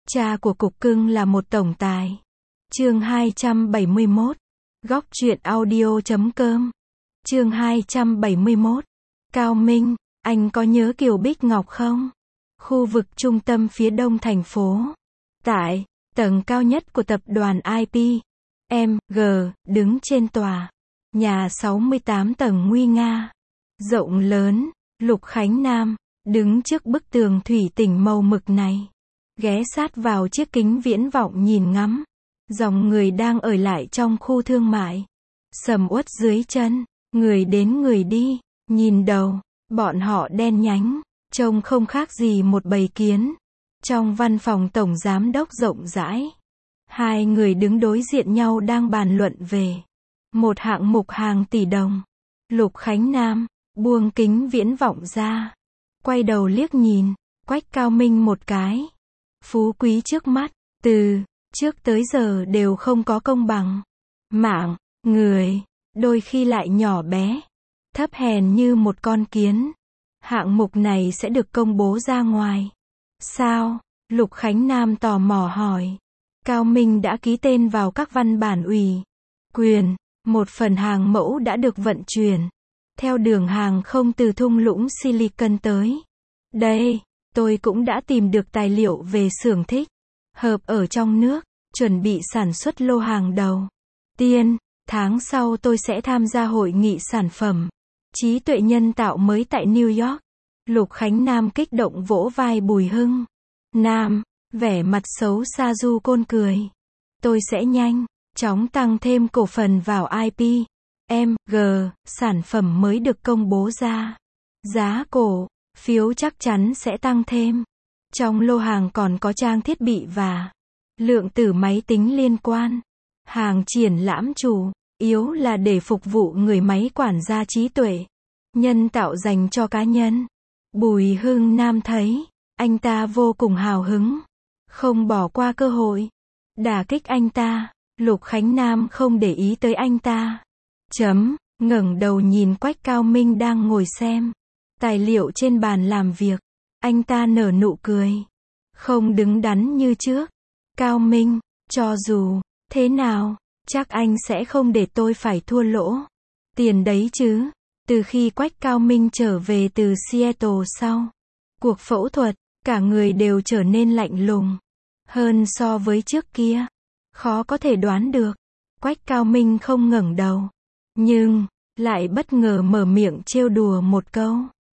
Cha của cục cưng là một tổng tài. Chương 271. Góc truyện audio.com. Chương 271. Cao Minh, anh có nhớ Kiều Bích Ngọc không? Khu vực trung tâm phía đông thành phố. Tại tầng cao nhất của tập đoàn IPMG, đứng trên tòa nhà 68 tầng nguy nga, rộng lớn, Lục Khánh Nam đứng trước bức tường thủy tinh màu mực này, ghé sát vào chiếc kính viễn vọng nhìn ngắm dòng người đang ở lại trong khu thương mại, sầm uất dưới chân, người đến người đi, nhìn đầu, bọn họ đen nhánh, trông không khác gì một bầy kiến. Trong văn phòng tổng giám đốc rộng rãi, hai người đứng đối diện nhau đang bàn luận về một hạng mục hàng tỷ đồng. Lục Khánh Nam buông kính viễn vọng ra, quay đầu liếc nhìn Quách Cao Minh một cái. Phú quý trước mắt, từ trước tới giờ đều không có công bằng. Mạng người đôi khi lại nhỏ bé, thấp hèn như một con kiến. Hạng mục này sẽ được công bố ra ngoài. Sao? Lục Khánh Nam tò mò hỏi. Cao Minh đã ký tên vào các văn bản ủy quyền. Một phần hàng mẫu đã được vận chuyển theo đường hàng không từ thung lũng Silicon tới đây. Tôi cũng đã tìm được tài liệu về xưởng thích hợp ở trong nước, chuẩn bị sản xuất lô hàng đầu tiên. Tháng sau tôi sẽ tham gia hội nghị sản phẩm trí tuệ nhân tạo mới tại New York. Lục Khánh Nam kích động vỗ vai Bùi Hưng Nam, vẻ mặt xấu xa du côn cười. Tôi sẽ nhanh chóng tăng thêm cổ phần vào IPMG, sản phẩm mới được công bố ra. Giá cổ phiếu chắc chắn sẽ tăng thêm. Trong lô hàng còn có trang thiết bị và lượng tử máy tính liên quan. Hàng triển lãm chủ yếu là để phục vụ người máy quản gia trí tuệ nhân tạo dành cho cá nhân. Bùi Hưng Nam thấy anh ta vô cùng hào hứng, không bỏ qua cơ hội đả kích anh ta. Lục Khánh Nam không để ý tới anh ta, ngẩng đầu nhìn Quách Cao Minh đang ngồi xem tài liệu trên bàn làm việc. Anh ta nở nụ cười, không đứng đắn như trước. Cao Minh, cho dù thế nào, chắc anh sẽ không để tôi phải thua lỗ tiền đấy chứ. Từ khi Quách Cao Minh trở về từ Seattle sau cuộc phẫu thuật, cả người đều trở nên lạnh lùng hơn so với trước kia. Khó có thể đoán được, Quách Cao Minh không ngẩng đầu, nhưng lại bất ngờ mở miệng trêu đùa một câu.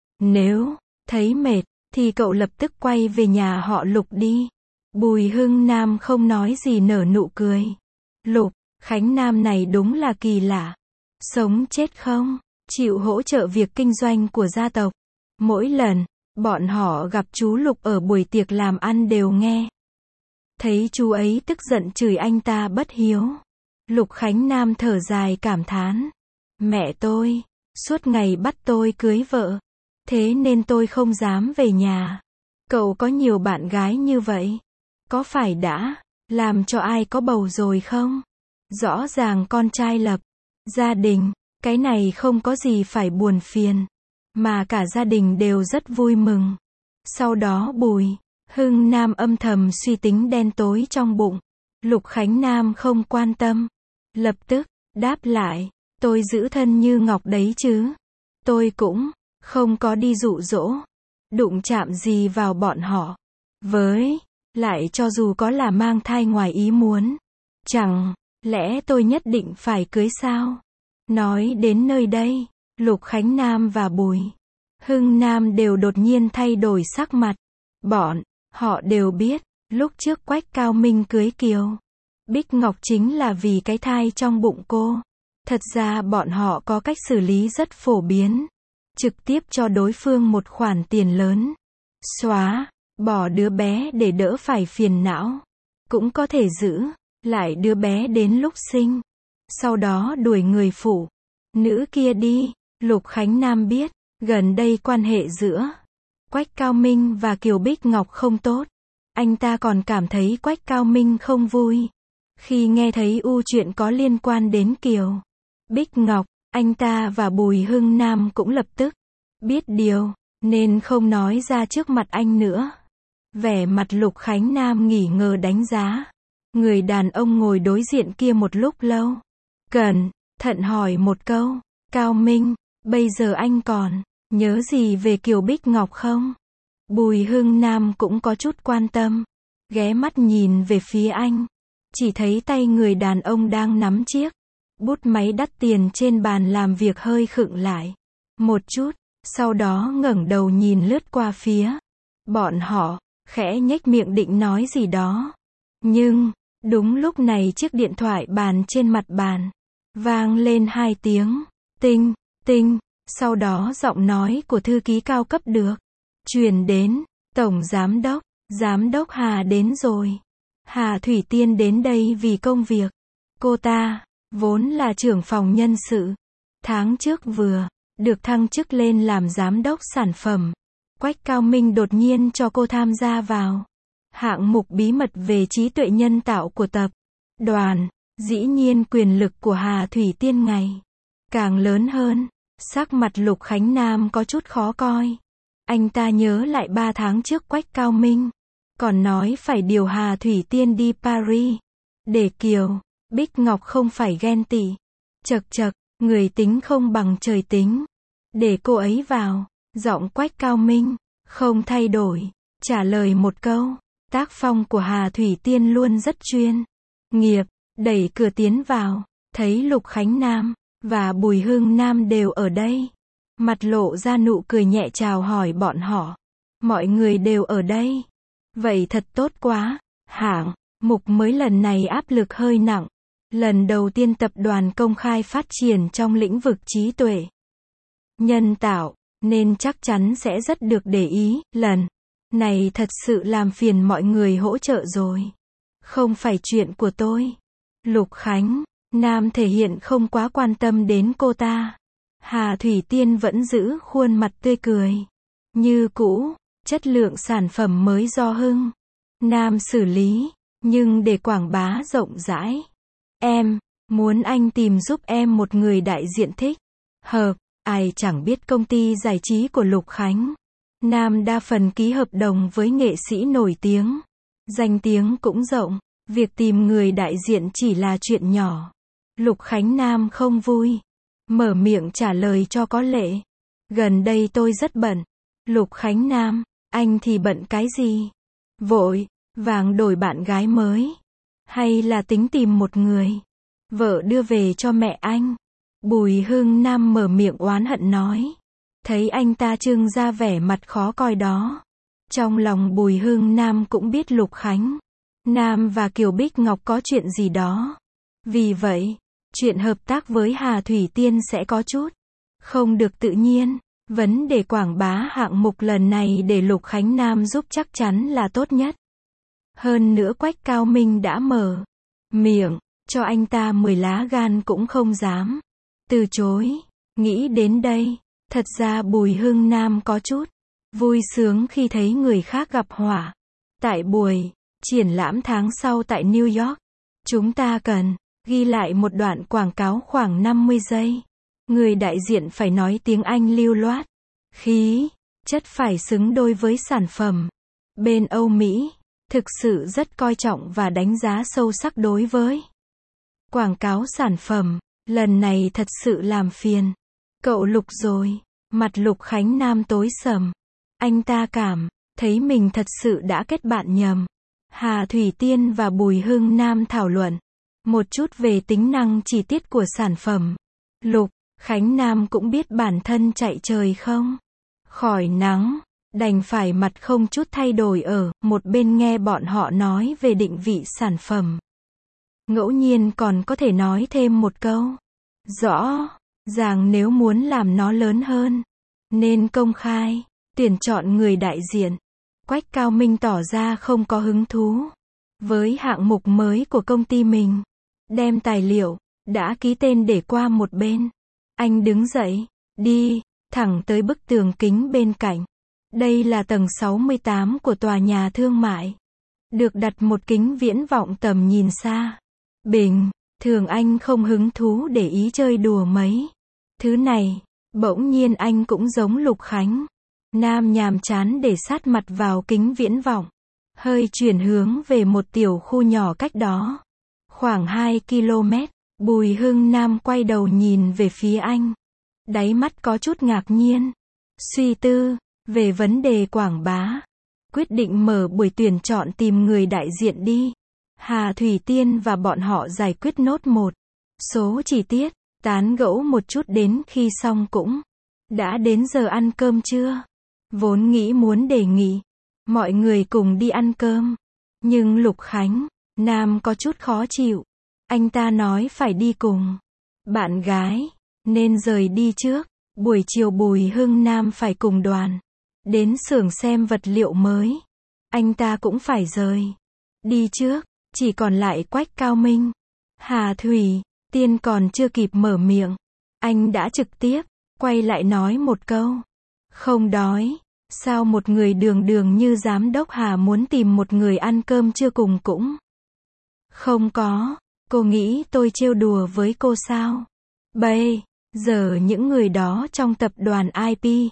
Nếu thấy mệt, thì cậu lập tức quay về nhà họ Lục đi. Bùi Hưng Nam không nói gì nở nụ cười. Lục Khánh Nam này đúng là kỳ lạ. Sống chết không chịu hỗ trợ việc kinh doanh của gia tộc. Mỗi lần bọn họ gặp chú Lục ở buổi tiệc làm ăn đều nghe thấy chú ấy tức giận chửi anh ta bất hiếu. Lục Khánh Nam thở dài cảm thán. Mẹ tôi suốt ngày bắt tôi cưới vợ, thế nên tôi không dám về nhà. Cậu có nhiều bạn gái như vậy, có phải đã làm cho ai có bầu rồi không? Rõ ràng con trai lập gia đình, cái này không có gì phải buồn phiền, mà cả gia đình đều rất vui mừng. Sau đó Bùi Hưng Nam âm thầm suy tính đen tối trong bụng. Lục Khánh Nam không quan tâm, lập tức đáp lại. Tôi giữ thân như ngọc đấy chứ. Tôi cũng không có đi dụ dỗ, đụng chạm gì vào bọn họ. Với lại cho dù có là mang thai ngoài ý muốn, chẳng lẽ tôi nhất định phải cưới sao? Nói đến nơi đây, Lục Khánh Nam và Bùi Hưng Nam đều đột nhiên thay đổi sắc mặt. Bọn họ đều biết, lúc trước Quách Cao Minh cưới Kiều Bích Ngọc chính là vì cái thai trong bụng cô. Thật ra bọn họ có cách xử lý rất phổ biến. Trực tiếp cho đối phương một khoản tiền lớn, xóa bỏ đứa bé để đỡ phải phiền não. Cũng có thể giữ lại đứa bé đến lúc sinh, sau đó đuổi người phụ nữ kia đi. Lục Khánh Nam biết, gần đây quan hệ giữa Quách Cao Minh và Kiều Bích Ngọc không tốt. Anh ta còn cảm thấy Quách Cao Minh không vui khi nghe thấy chuyện có liên quan đến Kiều Bích Ngọc. Anh ta và Bùi Hưng Nam cũng lập tức biết điều, nên không nói ra trước mặt anh nữa. Vẻ mặt Lục Khánh Nam nghỉ ngờ đánh giá. Người đàn ông ngồi đối diện kia một lúc lâu. Cẩn thận hỏi một câu. Cao Minh, bây giờ anh còn nhớ gì về Kiều Bích Ngọc không? Bùi Hưng Nam cũng có chút quan tâm. Ghé mắt nhìn về phía anh. Chỉ thấy tay người đàn ông đang nắm chiếc bút máy đắt tiền trên bàn làm việc hơi khựng lại một chút, sau đó ngẩng đầu nhìn lướt qua phía bọn họ, khẽ nhếch miệng định nói gì đó. Nhưng, đúng lúc này chiếc điện thoại bàn trên mặt bàn vang lên 2 tiếng, tinh, tinh, sau đó giọng nói của thư ký cao cấp được truyền đến. Tổng giám đốc Hà đến rồi. Hà Thủy Tiên đến đây vì công việc. Cô ta vốn là trưởng phòng nhân sự, tháng trước vừa được thăng chức lên làm giám đốc sản phẩm. Quách Cao Minh đột nhiên cho cô tham gia vào hạng mục bí mật về trí tuệ nhân tạo của tập đoàn. Dĩ nhiên quyền lực của Hà Thủy Tiên ngày càng lớn hơn. Sắc mặt Lục Khánh Nam có chút khó coi. Anh ta nhớ lại 3 tháng trước Quách Cao Minh còn nói phải điều Hà Thủy Tiên đi Paris để Kiều Bích Ngọc không phải ghen tị. Chậc chậc, người tính không bằng trời tính. Để cô ấy vào. Giọng Quách Cao Minh không thay đổi, trả lời một câu. Tác phong của Hà Thủy Tiên luôn rất chuyên nghiệp. Đẩy cửa tiến vào, thấy Lục Khánh Nam và Bùi Hưng Nam đều ở đây. Mặt lộ ra nụ cười nhẹ chào hỏi bọn họ. Mọi người đều ở đây. Vậy thật tốt quá. Hạng mục mới lần này áp lực hơi nặng. Lần đầu tiên tập đoàn công khai phát triển trong lĩnh vực trí tuệ nhân tạo, nên chắc chắn sẽ rất được để ý. Lần này thật sự làm phiền mọi người hỗ trợ rồi. Không phải chuyện của tôi. Lục Khánh Nam thể hiện không quá quan tâm đến cô ta. Hà Thủy Tiên vẫn giữ khuôn mặt tươi cười như cũ. Chất lượng sản phẩm mới do Hưng Nam xử lý, nhưng để quảng bá rộng rãi. Em muốn anh tìm giúp em một người đại diện thích hợp. Ai chẳng biết công ty giải trí của Lục Khánh Nam đa phần ký hợp đồng với nghệ sĩ nổi tiếng. Danh tiếng cũng rộng. Việc tìm người đại diện chỉ là chuyện nhỏ. Lục Khánh Nam không vui. Mở miệng trả lời cho có lệ. Gần đây tôi rất bận. Lục Khánh Nam, anh thì bận cái gì? Vội vàng đổi bạn gái mới? Hay là tính tìm một người vợ đưa về cho mẹ anh? Bùi Hưng Nam mở miệng oán hận nói. Thấy anh ta trưng ra vẻ mặt khó coi đó. Trong lòng Bùi Hưng Nam cũng biết Lục Khánh Nam và Kiều Bích Ngọc có chuyện gì đó. Vì vậy, chuyện hợp tác với Hà Thủy Tiên sẽ có chút không được tự nhiên. Vấn đề quảng bá hạng mục lần này để Lục Khánh Nam giúp chắc chắn là tốt nhất. Hơn nữa Quách Cao Minh đã mở miệng, cho anh ta 10 lá gan cũng không dám từ chối. Nghĩ đến đây, thật ra Bùi Hưng Nam có chút vui sướng khi thấy người khác gặp họa. Tại buổi triển lãm tháng sau tại New York, chúng ta cần ghi lại một đoạn quảng cáo khoảng 50 giây. Người đại diện phải nói tiếng Anh lưu loát, khí chất phải xứng đôi với sản phẩm. Bên Âu Mỹ thực sự rất coi trọng và đánh giá sâu sắc đối với quảng cáo sản phẩm. Lần này thật sự làm phiền cậu Lục rồi. Mặt Lục Khánh Nam tối sầm. Anh ta cảm thấy mình thật sự đã kết bạn nhầm. Hà Thủy Tiên và Bùi Hưng Nam thảo luận một chút về tính năng chi tiết của sản phẩm. Lục Khánh Nam cũng biết bản thân chạy trời không khỏi nắng, đành phải mặt không chút thay đổi ở một bên nghe bọn họ nói về định vị sản phẩm. Ngẫu nhiên còn có thể nói thêm một câu. Rõ ràng nếu muốn làm nó lớn hơn, nên công khai tuyển chọn người đại diện. Quách Cao Minh tỏ ra không có hứng thú với hạng mục mới của công ty mình. Đem tài liệu đã ký tên để qua một bên. Anh đứng dậy, đi thẳng tới bức tường kính bên cạnh. Đây là tầng 68 của tòa nhà thương mại. Được đặt một kính viễn vọng tầm nhìn xa. Bình thường anh không hứng thú để ý chơi đùa mấy thứ này. Bỗng nhiên anh cũng giống Lục Khánh Nam nhàm chán để sát mặt vào kính viễn vọng. hơi chuyển hướng về một tiểu khu nhỏ cách đó. Khoảng 2 km, Bùi Hưng Nam quay đầu nhìn về phía anh. Đáy mắt có chút ngạc nhiên. Suy tư, về vấn đề quảng bá. Quyết định mở buổi tuyển chọn tìm người đại diện đi. Hà Thủy Tiên và bọn họ giải quyết nốt một số chi tiết, tán gẫu một chút đến khi xong cũng đã đến giờ ăn cơm trưa. Vốn nghĩ muốn đề nghị mọi người cùng đi ăn cơm, nhưng Lục Khánh Nam có chút khó chịu. Anh ta nói phải đi cùng bạn gái, nên rời đi trước. Buổi chiều Bùi Hưng Nam phải cùng đoàn đến xưởng xem vật liệu mới. Anh ta cũng phải rời đi trước, chỉ còn lại Quách Cao Minh. Hà Thủy Tiên còn chưa kịp mở miệng, anh đã trực tiếp quay lại nói một câu. Không đói. Sao một người đường đường như giám đốc Hà muốn tìm một người ăn cơm trưa cùng cũng không có. Cô nghĩ tôi trêu đùa với cô sao? Bây giờ những người đó trong tập đoàn IP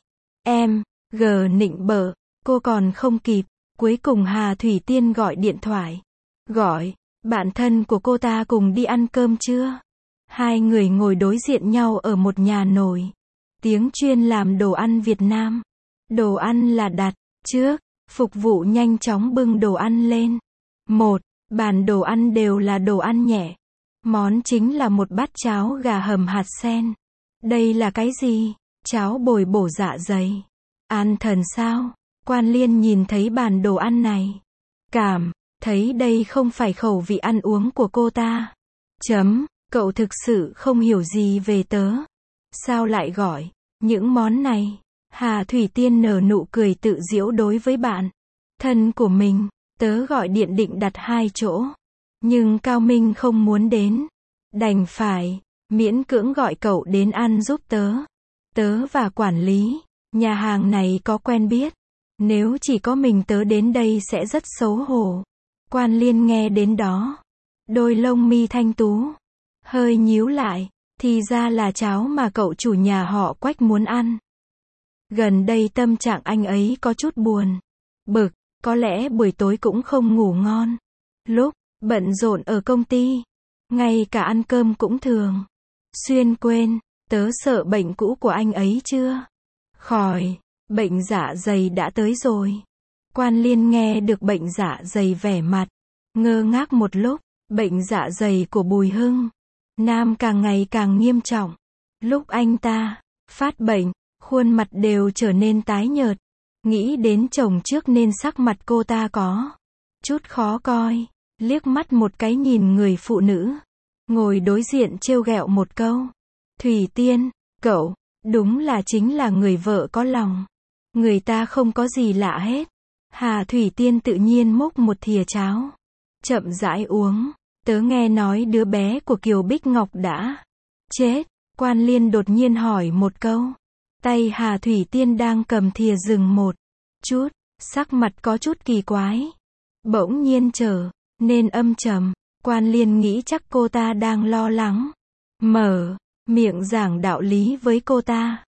G nịnh bợ cô còn không kịp. Cuối cùng Hà Thủy Tiên gọi điện thoại, gọi bạn thân của cô ta cùng đi ăn cơm trưa. Hai người ngồi đối diện nhau ở một nhà nổi tiếng chuyên làm đồ ăn Việt Nam. Đồ ăn là đặt trước, phục vụ nhanh chóng bưng đồ ăn lên. Một bàn đồ ăn đều là đồ ăn nhẹ. Món chính là một bát cháo gà hầm hạt sen. Đây là cái gì? Cháo bồi bổ dạ dày. An thần sao? Quan Liên nhìn thấy bàn đồ ăn này, cảm thấy đây không phải khẩu vị ăn uống của cô ta. Cậu thực sự không hiểu gì về tớ. Sao lại gọi những món này? Hà Thủy Tiên nở nụ cười tự giễu đối với bạn thân của mình. Tớ gọi điện định đặt 2 chỗ, nhưng Cao Minh không muốn đến. Đành phải miễn cưỡng gọi cậu đến ăn giúp tớ. Tớ và quản lý nhà hàng này có quen biết. Nếu chỉ có mình tớ đến đây sẽ rất xấu hổ. Quan Liên nghe đến đó, đôi lông mi thanh tú hơi nhíu lại. Thì ra là cháo mà cậu chủ nhà họ Quách muốn ăn. Gần đây tâm trạng anh ấy có chút buồn bực, có lẽ buổi tối cũng không ngủ ngon. Lúc bận rộn ở công ty, ngay cả ăn cơm cũng thường xuyên quên. Tớ sợ bệnh cũ của anh ấy chưa khỏi. Bệnh dạ dày đã tới rồi. Quan Liên nghe được bệnh dạ dày vẻ mặt ngơ ngác một lúc. Bệnh dạ dày của Bùi Hưng Nam càng ngày càng nghiêm trọng. Lúc anh ta phát bệnh, khuôn mặt đều trở nên tái nhợt. Nghĩ đến chồng trước nên sắc mặt cô ta có chút khó coi. Liếc mắt một cái nhìn người phụ nữ ngồi đối diện trêu ghẹo một câu. Thủy Tiên, cậu đúng là chính là người vợ có lòng. Người ta không có gì lạ hết. Hà Thủy Tiên tự nhiên múc một thìa cháo, chậm rãi uống. Tớ nghe nói đứa bé của Kiều Bích Ngọc đã chết. Quan Liên đột nhiên hỏi một câu. Tay Hà Thủy Tiên đang cầm thìa dừng một chút, sắc mặt có chút kỳ quái. Bỗng nhiên trở nên âm trầm. Quan Liên nghĩ chắc cô ta đang lo lắng, mở miệng giảng đạo lý với cô ta.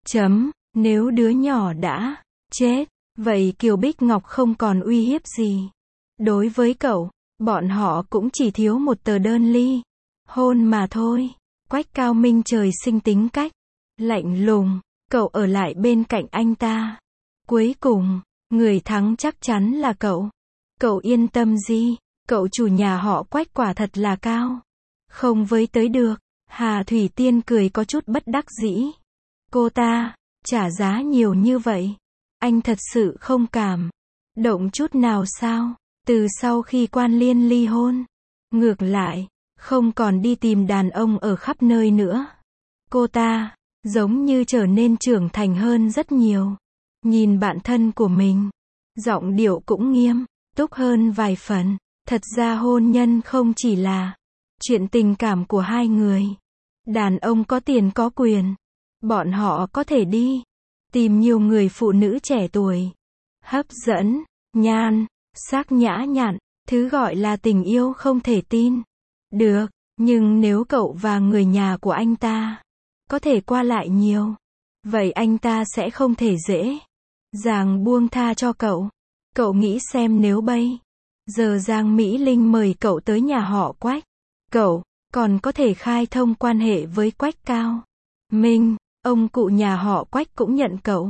Nếu đứa nhỏ đã chết, vậy Kiều Bích Ngọc không còn uy hiếp gì. Đối với cậu, bọn họ cũng chỉ thiếu một tờ đơn ly hôn mà thôi. Quách Cao Minh trời sinh tính cách lạnh lùng, cậu ở lại bên cạnh anh ta. Cuối cùng, người thắng chắc chắn là cậu. Cậu yên tâm đi, cậu chủ nhà họ Quách quả thật là cao không với tới được. Hà Thủy Tiên cười có chút bất đắc dĩ. Cô ta trả giá nhiều như vậy, anh thật sự không cảm động chút nào sao? Từ sau khi Quan Liên ly hôn, ngược lại không còn đi tìm đàn ông ở khắp nơi nữa. Cô ta giống như trở nên trưởng thành hơn rất nhiều. Nhìn bạn thân của mình, giọng điệu cũng nghiêm túc hơn vài phần. Thật ra hôn nhân không chỉ là chuyện tình cảm của hai người. Đàn ông có tiền có quyền, bọn họ có thể đi tìm nhiều người phụ nữ trẻ tuổi, hấp dẫn, nhan sắc nhã nhặn. Thứ gọi là tình yêu không thể tin được. Nhưng nếu cậu và người nhà của anh ta có thể qua lại nhiều, vậy anh ta sẽ không thể dễ dàng buông tha cho cậu. Cậu nghĩ xem nếu bây giờ Giang Mỹ Linh mời cậu tới nhà họ Quách, cậu còn có thể khai thông quan hệ với Quách Cao Minh, ông cụ nhà họ Quách cũng nhận cậu.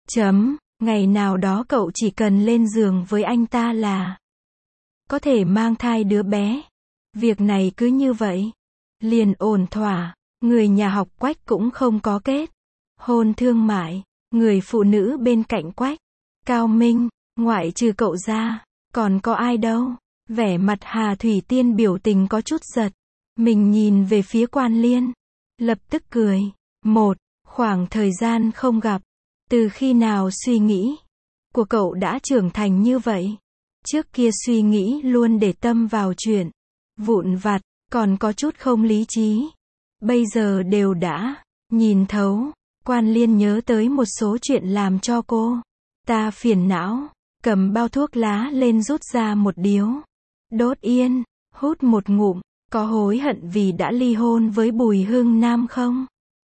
Ngày nào đó cậu chỉ cần lên giường với anh ta là có thể mang thai đứa bé. Việc này cứ như vậy liền ổn thỏa. Người nhà học Quách cũng không có kết hôn thương mại. Người phụ nữ bên cạnh Quách Cao Minh, ngoại trừ cậu ra, còn có ai đâu. Vẻ mặt Hà Thủy Tiên biểu tình có chút giật. Mình nhìn về phía Quan Liên, lập tức cười. Khoảng thời gian không gặp, từ khi nào suy nghĩ của cậu đã trưởng thành như vậy? Trước kia suy nghĩ luôn để tâm vào chuyện vụn vặt, còn có chút không lý trí. Bây giờ đều đã nhìn thấu. Quan Liên nhớ tới một số chuyện làm cho cô ta phiền não, cầm bao thuốc lá lên rút ra một điếu, đốt yên, hút một ngụm. Có hối hận vì đã ly hôn với Bùi Hưng Nam không?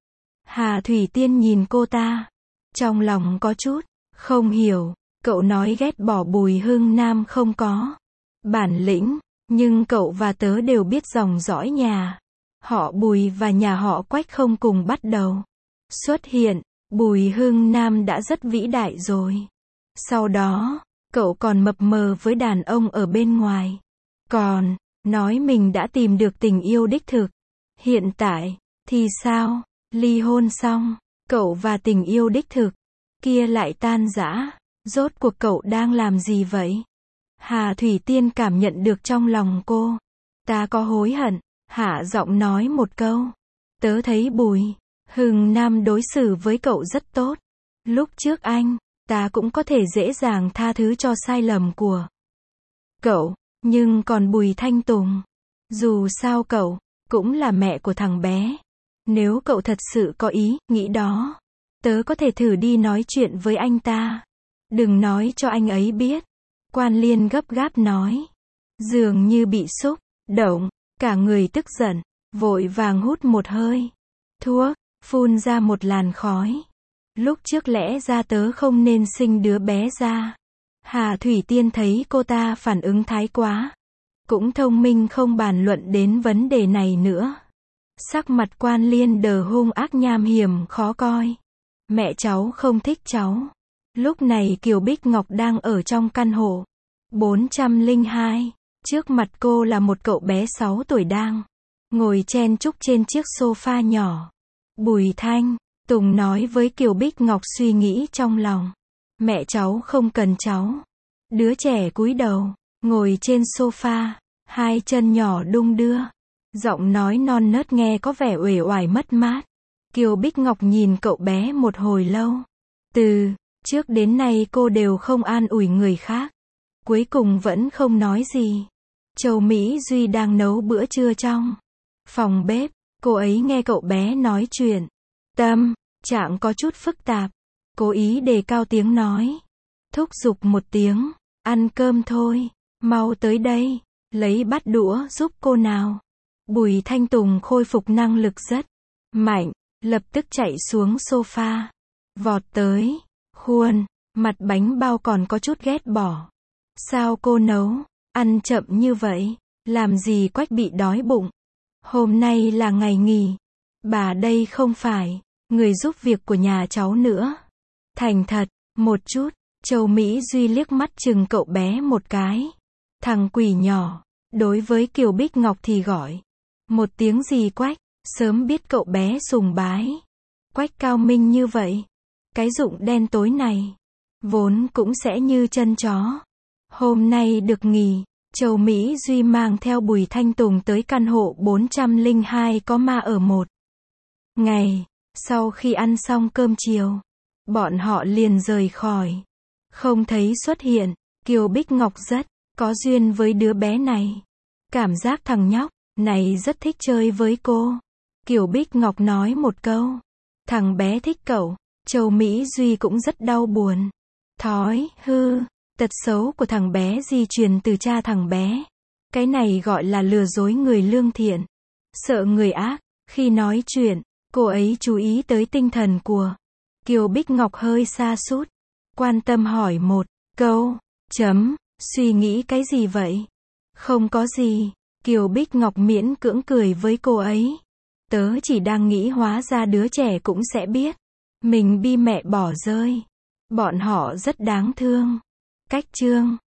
Hà Thủy Tiên nhìn cô ta, trong lòng có chút không hiểu. Cậu nói ghét bỏ Bùi Hưng Nam không có bản lĩnh, nhưng cậu và tớ đều biết dòng dõi nhà họ Bùi và nhà họ Quách không cùng bắt đầu xuất hiện. Bùi Hưng Nam đã rất vĩ đại rồi. Sau đó, cậu còn mập mờ với đàn ông ở bên ngoài. Còn nói mình đã tìm được tình yêu đích thực. Hiện tại thì sao? Ly hôn xong, cậu và tình yêu đích thực kia lại tan rã. Rốt cuộc cậu đang làm gì vậy? Hà Thủy Tiên cảm nhận được trong lòng cô ta có hối hận, hạ giọng nói một câu. Tớ thấy Bùi Hưng Nam đối xử với cậu rất tốt. Lúc trước anh ta cũng có thể dễ dàng tha thứ cho sai lầm của cậu. Nhưng còn Bùi Thanh Tùng, dù sao cậu cũng là mẹ của thằng bé. Nếu cậu thật sự có ý nghĩ đó, tớ có thể thử đi nói chuyện với anh ta. Đừng nói cho anh ấy biết. Quan Liên gấp gáp nói. Dường như bị xúc động, cả người tức giận, vội vàng hút một hơi thuốc, phun ra một làn khói. Lúc trước lẽ ra tớ không nên sinh đứa bé ra. Hà Thủy Tiên thấy cô ta phản ứng thái quá, cũng thông minh không bàn luận đến vấn đề này nữa. Sắc mặt Quan Liên đờ hung ác nham hiểm khó coi. Mẹ cháu không thích cháu. Lúc này Kiều Bích Ngọc đang ở trong căn hộ 402. Trước mặt cô là một cậu bé 6 tuổi đang ngồi chen chúc trên chiếc sofa nhỏ. Bùi Thanh Tùng nói với Kiều Bích Ngọc suy nghĩ trong lòng. Mẹ cháu không cần cháu. Đứa trẻ cúi đầu, ngồi trên sofa, hai chân nhỏ đung đưa. Giọng nói non nớt nghe có vẻ uể oải mất mát. Kiều Bích Ngọc nhìn cậu bé một hồi lâu. Từ trước đến nay cô đều không an ủi người khác. Cuối cùng vẫn không nói gì. Châu Mỹ Duy đang nấu bữa trưa trong phòng bếp. Cô ấy nghe cậu bé nói chuyện. Tâm trạng có chút phức tạp. Cố ý đề cao tiếng nói. Thúc giục một tiếng. Ăn cơm thôi. Mau tới đây. Lấy bát đũa giúp cô nào. Bùi Thanh Tùng khôi phục năng lực rất mạnh. Lập tức chạy xuống sofa. Vọt tới. Khuôn mặt bánh bao còn có chút ghét bỏ. Sao cô nấu ăn chậm như vậy? Làm gì Quách bị đói bụng? Hôm nay là ngày nghỉ. Bà đây không phải người giúp việc của nhà cháu nữa. Thành thật một chút. Châu Mỹ Duy liếc mắt chừng cậu bé một cái. Thằng quỷ nhỏ. Đối với Kiều Bích Ngọc thì gọi một tiếng gì Quách. Sớm biết cậu bé sùng bái Quách Cao Minh như vậy. Cái rụng đen tối này vốn cũng sẽ như chân chó. Hôm nay được nghỉ, Châu Mỹ Duy mang theo Bùi Thanh Tùng tới căn hộ 402 có ma ở một ngày. Sau khi ăn xong cơm chiều, bọn họ liền rời khỏi. Không thấy xuất hiện. Kiều Bích Ngọc rất có duyên với đứa bé này. Cảm giác thằng nhóc này rất thích chơi với cô. Kiều Bích Ngọc nói một câu. Thằng bé thích cậu. Châu Mỹ Duy cũng rất đau buồn. Thói tật xấu của thằng bé di truyền từ cha thằng bé. Cái này gọi là lừa dối người lương thiện. Sợ người ác. Khi nói chuyện, cô ấy chú ý tới tinh thần của Kiều Bích Ngọc hơi sa sút. Quan tâm hỏi một câu. Suy nghĩ cái gì vậy? Không có gì. Kiều Bích Ngọc miễn cưỡng cười với cô ấy. Tớ chỉ đang nghĩ hóa ra đứa trẻ cũng sẽ biết. Mình bị mẹ bỏ rơi. Bọn họ rất đáng thương. Cách chương